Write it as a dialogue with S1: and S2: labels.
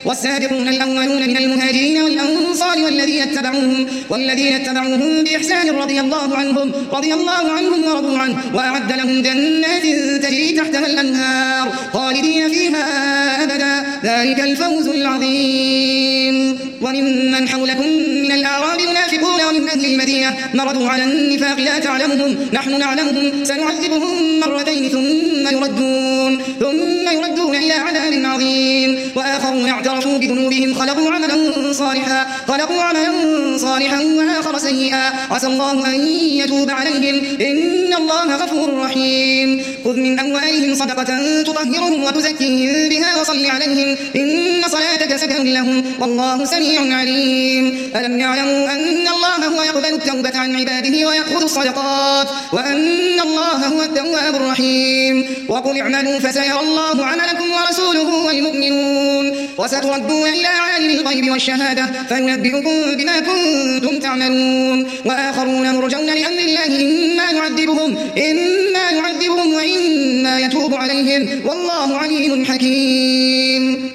S1: والسابقون الأولون من المهاجرين والأنصار والذين اتبعوهم بإحسان رضي الله عنهم ورضوا عنه وأعد لهم جنات تجري تحتها الأنهار خالدين فيها أبدا ذلك الفوز العظيم. وممن حولكم من الأعراب منافقون ومن أهل المدينة مرضوا على النفاق لا تعلمهم نحن نعلمهم سنعذبهم مرتين ثم يردون إلى عذاب عظيم. وآخرون اعترفوا بذنوبهم خلقوا عملا صالحا وآخر سيئا عسى الله أن يتوب عليهم إن الله غفور رحيم. خذ من أموالهم صدقة تطهرهم وتزكيهم بها وصل عليهم إن صلاتك سكن لهم والله سميع عليم. ألم يعلموا أن الله هو يقبل التوبة عن عباده ويأخذ الصدقات وأن الله هو التواب الرحيم. وقل اعملوا فسيرى الله عملكم ورسوله والمؤمنون وستردون إلى عالم الغيب والشهادة فينبئكم بما كنتم تعملون. وآخرون مرجون لأمر الله إما يعذبهم وإما يتوب عليهم والله عليم حكيم.